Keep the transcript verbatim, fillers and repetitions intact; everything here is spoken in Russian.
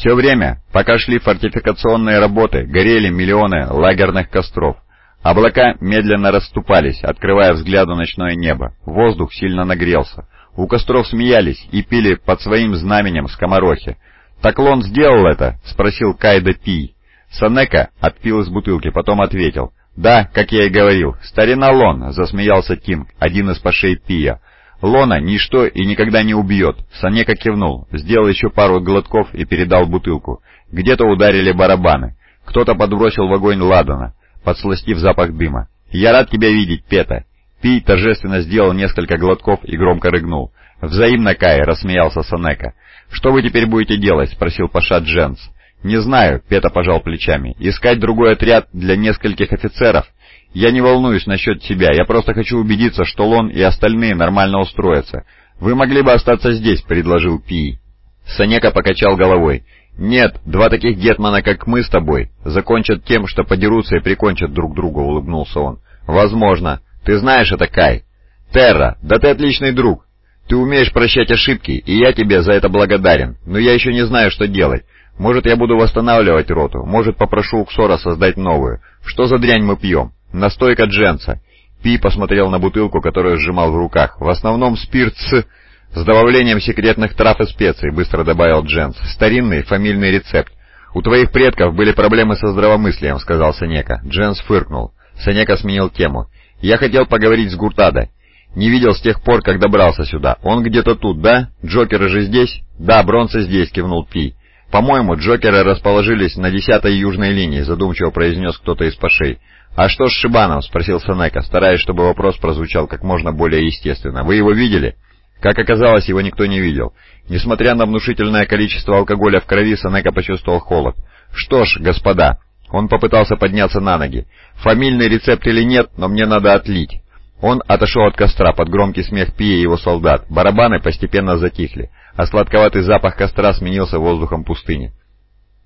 Все время, пока шли фортификационные работы, горели миллионы лагерных костров. Облака медленно расступались, открывая взгляду ночное небо. Воздух сильно нагрелся. У костров смеялись и пили под своим знаменем скоморохи. «Так Лон сделал это?» — спросил Кайдо Пий. Сенека отпил из бутылки, потом ответил. «Да, как я и говорил, старина Лон», — засмеялся Тинг, один из пашей Пия. «Лона ничто и никогда не убьет». Сенека кивнул, сделал еще пару глотков и передал бутылку. Где-то ударили барабаны. Кто-то подбросил в огонь ладана, подсластив запах дыма. «Я рад тебя видеть, Пета». Пий торжественно сделал несколько глотков и громко рыгнул. «Взаимно, Кай», — рассмеялся Сенека. «Что вы теперь будете делать?» — спросил паша Дженс. «Не знаю», — Пета пожал плечами. «Искать другой отряд для нескольких офицеров? Я не волнуюсь насчет тебя, я просто хочу убедиться, что Лон и остальные нормально устроятся. Вы могли бы остаться здесь», — предложил Пий. Сенека покачал головой. «Нет, два таких гетмана, как мы с тобой, закончат тем, что подерутся и прикончат друг друга», — улыбнулся он. «Возможно. Ты знаешь это, Кай». «Терра, да ты отличный друг. Ты умеешь прощать ошибки, и я тебе за это благодарен. Но я еще не знаю, что делать. Может, я буду восстанавливать роту, может, попрошу Уксора создать новую. Что за дрянь мы пьем? Настойка Дженса». Пи посмотрел на бутылку, которую сжимал в руках. «В основном спирт с... с добавлением секретных трав и специй», — быстро добавил Дженс. «Старинный фамильный рецепт». «У твоих предков были проблемы со здравомыслием», — сказал Сенека. Дженс фыркнул. Сенека сменил тему. «Я хотел поговорить с Гуртадо. Не видел с тех пор, как добрался сюда. Он где-то тут, да? Джокеры же здесь?» «Да, Бронса здесь», — кивнул Пи. «По-моему, Джокеры расположились на десятой южной линии», — задумчиво произнес кто-то из пашей. «А что с Шибаном?» — спросил Сенека, стараясь, чтобы вопрос прозвучал как можно более естественно. «Вы его видели?» Как оказалось, его никто не видел. Несмотря на внушительное количество алкоголя в крови, Сенека почувствовал холод. «Что ж, господа...» Он попытался подняться на ноги. «Фамильный рецепт или нет, но мне надо отлить». Он отошел от костра под громкий смех Пия и его солдат. Барабаны постепенно затихли, а сладковатый запах костра сменился воздухом пустыни.